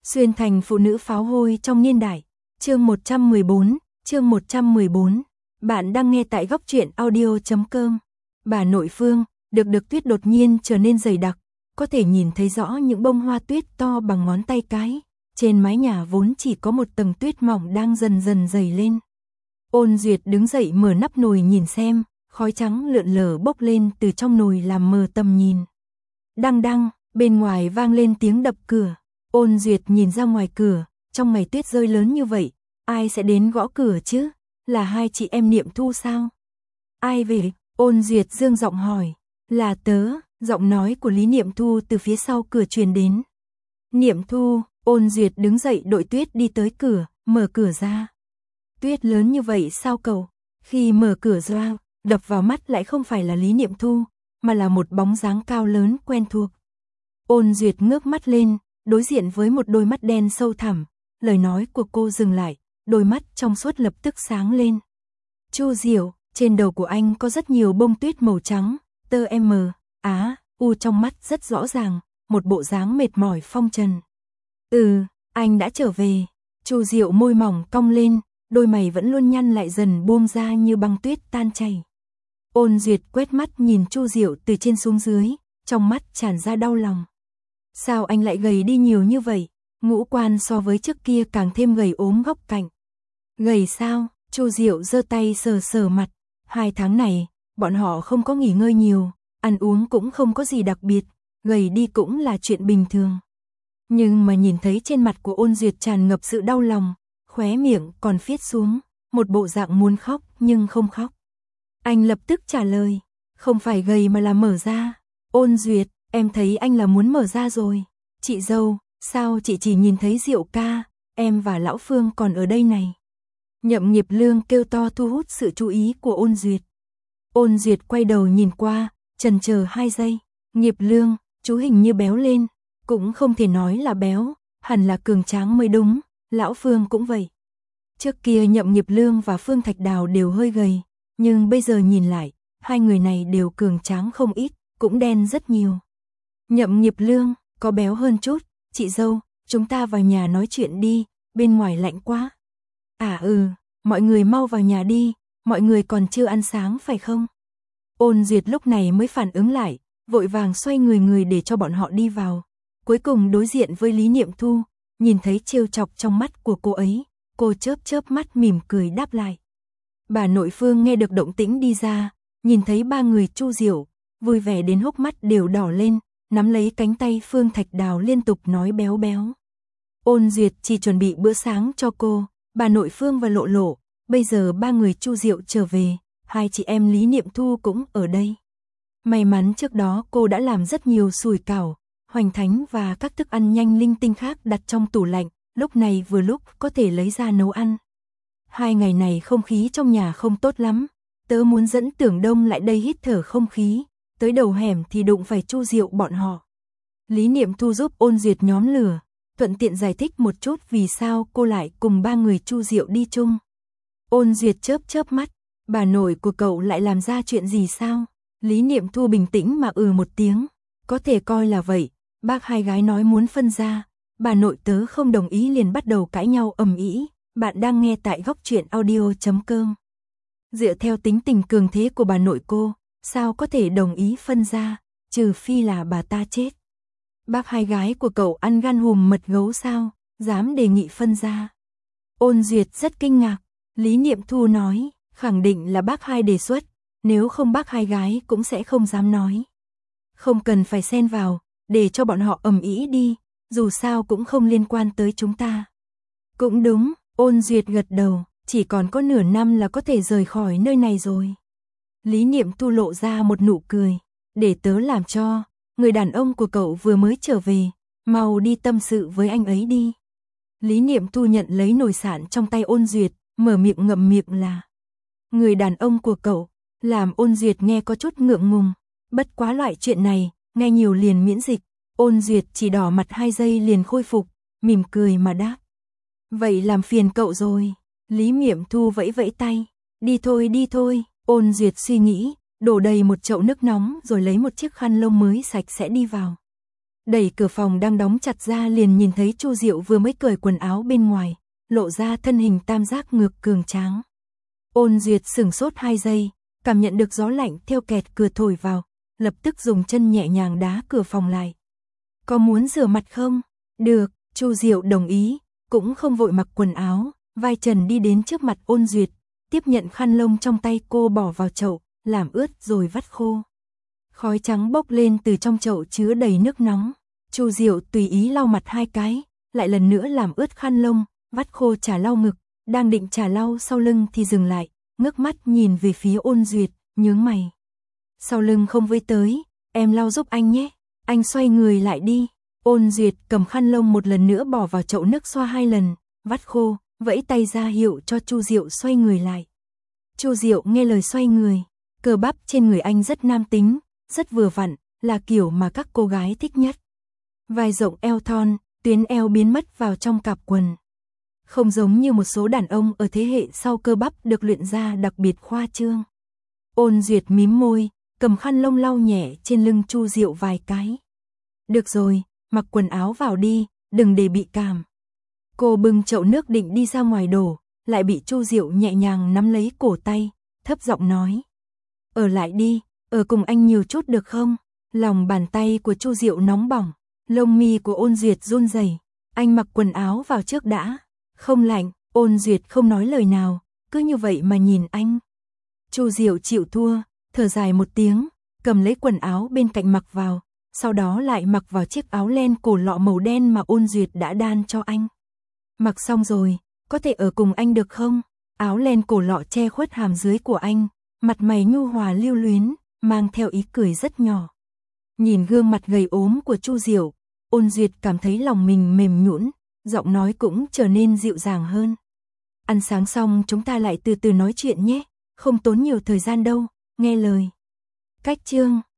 Xuyên thành phụ nữ pháo hôi trong niên đại. Chương 114. Bạn đang nghe tại góc truyện audio.com. Bà nội Phương, được tuyết đột nhiên trở nên dày đặc, có thể nhìn thấy rõ những bông hoa tuyết to bằng ngón tay cái. Trên mái nhà vốn chỉ có một tầng tuyết mỏng đang dần dần dày lên. Ôn Duyệt đứng dậy mở nắp nồi nhìn xem, khói trắng lượn lờ bốc lên từ trong nồi làm mờ tầm nhìn. Đăng đăng, bên ngoài vang lên tiếng đập cửa. Ôn Duyệt nhìn ra ngoài cửa, trong ngày tuyết rơi lớn như vậy, ai sẽ đến gõ cửa chứ? Là hai chị em Niệm Thu sao? Ai về? Ôn Duyệt dương giọng hỏi. Là tớ, giọng nói của Lý Niệm Thu từ phía sau cửa truyền đến. Niệm Thu, Ôn Duyệt đứng dậy đội tuyết đi tới cửa, mở cửa ra. Tuyết lớn như vậy sao cậu? Khi mở cửa ra, đập vào mắt lại không phải là Lý Niệm Thu, mà là một bóng dáng cao lớn quen thuộc. Ôn Duyệt ngước mắt lên, đối diện với một đôi mắt đen sâu thẳm, lời nói của cô dừng lại, đôi mắt trong suốt lập tức sáng lên. Chu Diệu, trên đầu của anh có rất nhiều bông tuyết màu trắng, tơ M, Á, U trong mắt rất rõ ràng, một bộ dáng mệt mỏi phong trần. Anh đã trở về. Chu Diệu môi mỏng cong lên, đôi mày vẫn luôn nhăn lại dần buông ra như băng tuyết tan chảy. Ôn Duyệt quét mắt nhìn Chu Diệu từ trên xuống dưới, trong mắt tràn ra đau lòng. Sao anh lại gầy đi nhiều như vậy? Ngũ quan so với trước kia càng thêm gầy ốm góc cạnh. Gầy sao? Chu Diệu giơ tay sờ sờ mặt. 2 tháng này, bọn họ không có nghỉ ngơi nhiều, ăn uống cũng không có gì đặc biệt, gầy đi cũng là chuyện bình thường. Nhưng mà nhìn thấy trên mặt của Ôn Duyệt tràn ngập sự đau lòng, khóe miệng còn phiết xuống, một bộ dạng muốn khóc nhưng không khóc. Anh lập tức trả lời, không phải gầy mà là mở ra. Ôn Duyệt, em thấy anh là muốn mở ra rồi. Chị dâu, sao chị chỉ nhìn thấy Diệu ca, em và Lão Phương còn ở đây này. Nhậm Nghiệp Lương kêu to thu hút sự chú ý của Ôn Duyệt. Ôn Duyệt quay đầu nhìn qua, chần chờ 2 giây. Nghiệp Lương, chú hình như béo lên, cũng không thể nói là béo, hẳn là cường tráng mới đúng, Lão Phương cũng vậy. Trước kia Nhậm Nghiệp Lương và Phương Thạch Đào đều hơi gầy, nhưng bây giờ nhìn lại, hai người này đều cường tráng không ít, cũng đen rất nhiều. Nhậm Nghiệp Lương, có béo hơn chút, chị dâu, chúng ta vào nhà nói chuyện đi, bên ngoài lạnh quá. Mọi người mau vào nhà đi, mọi người còn chưa ăn sáng phải không? Ôn Duyệt lúc này mới phản ứng lại, vội vàng xoay người để cho bọn họ đi vào. Cuối cùng đối diện với Lý Niệm Thu, nhìn thấy trêu chọc trong mắt của cô ấy, cô chớp mắt mỉm cười đáp lại. Bà nội Phương nghe được động tĩnh đi ra, nhìn thấy 3 người Chu Diệu, vui vẻ đến hốc mắt đều đỏ lên, nắm lấy cánh tay Phương Thạch Đào liên tục nói béo béo. Ôn Duyệt chỉ chuẩn bị bữa sáng cho cô, bà nội Phương và Lộ Lộ, bây giờ 3 người Chu Diệu trở về, 2 chị em Lý Niệm Thu cũng ở đây. May mắn trước đó cô đã làm rất nhiều sủi cảo, hoành thánh và các thức ăn nhanh linh tinh khác đặt trong tủ lạnh, lúc này vừa lúc có thể lấy ra nấu ăn. 2 ngày này không khí trong nhà không tốt lắm, tớ muốn dẫn Tưởng Đông lại đây hít thở không khí, tới đầu hẻm thì đụng phải Chu Diệu bọn họ. Lý Niệm Thu giúp Ôn Duyệt nhóm lửa, thuận tiện giải thích một chút vì sao cô lại cùng 3 người Chu Diệu đi chung. Ôn Duyệt chớp mắt, bà nội của cậu lại làm ra chuyện gì sao? Lý Niệm Thu bình tĩnh mà một tiếng, có thể coi là vậy, bác hai gái nói muốn phân ra, bà nội tớ không đồng ý liền bắt đầu cãi nhau ầm ĩ. Bạn đang nghe tại góc truyện audio.com. Dựa theo tính tình cường thế của bà nội cô, sao có thể đồng ý phân ra, trừ phi là bà ta chết. Bác hai gái của cậu ăn gan hùm mật gấu sao, dám đề nghị phân ra. Ôn Duyệt rất kinh ngạc, Lý Niệm Thu nói, khẳng định là bác hai đề xuất, nếu không bác hai gái cũng sẽ không dám nói. Không cần phải xen vào, để cho bọn họ ầm ĩ đi, dù sao cũng không liên quan tới chúng ta. Cũng đúng, Ôn Duyệt gật đầu, chỉ còn có nửa năm là có thể rời khỏi nơi này rồi. Lý Niệm Thu lộ ra một nụ cười, để tớ làm cho, người đàn ông của cậu vừa mới trở về, mau đi tâm sự với anh ấy đi. Lý Niệm Thu nhận lấy nồi sạn trong tay Ôn Duyệt, mở miệng ngậm miệng là người đàn ông của cậu, làm Ôn Duyệt nghe có chút ngượng ngùng, bất quá loại chuyện này, nghe nhiều liền miễn dịch. Ôn Duyệt chỉ đỏ mặt 2 giây liền khôi phục, mỉm cười mà đáp. Vậy làm phiền cậu rồi. Lý Niệm Thu vẫy tay, đi thôi. Ôn Duyệt suy nghĩ, đổ đầy một chậu nước nóng rồi lấy một chiếc khăn lông mới sạch sẽ đi vào. Đẩy cửa phòng đang đóng chặt ra liền nhìn thấy Chu Diệu vừa mới cởi quần áo bên ngoài, lộ ra thân hình tam giác ngược cường tráng. Ôn Duyệt sửng sốt 2 giây, cảm nhận được gió lạnh theo kẹt cửa thổi vào, lập tức dùng chân nhẹ nhàng đá cửa phòng lại. Có muốn rửa mặt không? Được, Chu Diệu đồng ý, cũng không vội mặc quần áo, vai trần đi đến trước mặt Ôn Duyệt, tiếp nhận khăn lông trong tay cô bỏ vào chậu, làm ướt rồi vắt khô. Khói trắng bốc lên từ trong chậu chứa đầy nước nóng. Chu Diệu tùy ý lau mặt 2 cái, lại lần nữa làm ướt khăn lông, vắt khô chả lau ngực, đang định chả lau sau lưng thì dừng lại, ngước mắt nhìn về phía Ôn Duyệt, nhướng mày. Sau lưng không với tới, em lau giúp anh nhé. Anh xoay người lại đi. Ôn Duyệt cầm khăn lông một lần nữa bỏ vào chậu nước xoa 2 lần, vắt khô, vẫy tay ra hiệu cho Chu Diệu xoay người lại. Chu Diệu nghe lời xoay người, cơ bắp trên người anh rất nam tính, rất vừa vặn, là kiểu mà các cô gái thích nhất. Vai rộng eo thon, tuyến eo biến mất vào trong cạp quần. Không giống như một số đàn ông ở thế hệ sau cơ bắp được luyện ra đặc biệt khoa trương. Ôn Duyệt mím môi, cầm khăn lông lau nhẹ trên lưng Chu Diệu vài cái. Được rồi, mặc quần áo vào đi, đừng để bị cảm. Cô bưng chậu nước định đi ra ngoài đổ, lại bị Chu Diệu nhẹ nhàng nắm lấy cổ tay, thấp giọng nói. Ở lại đi, ở cùng anh nhiều chút được không? Lòng bàn tay của Chu Diệu nóng bỏng, lông mi của Ôn Duyệt run rẩy. Anh mặc quần áo vào trước đã. Không lạnh, Ôn Duyệt không nói lời nào, cứ như vậy mà nhìn anh. Chu Diệu chịu thua, thở dài một tiếng, cầm lấy quần áo bên cạnh mặc vào, sau đó lại mặc vào chiếc áo len cổ lọ màu đen mà Ôn Duyệt đã đan cho anh. Mặc xong rồi, có thể ở cùng anh được không? Áo len cổ lọ che khuất hàm dưới của anh, mặt mày nhu hòa lưu luyến, mang theo ý cười rất nhỏ. Nhìn gương mặt gầy ốm của Chu Diệu, Ôn Duyệt cảm thấy lòng mình mềm nhũn, giọng nói cũng trở nên dịu dàng hơn. Ăn sáng xong chúng ta lại từ từ nói chuyện nhé, không tốn nhiều thời gian đâu, nghe lời. Cách chương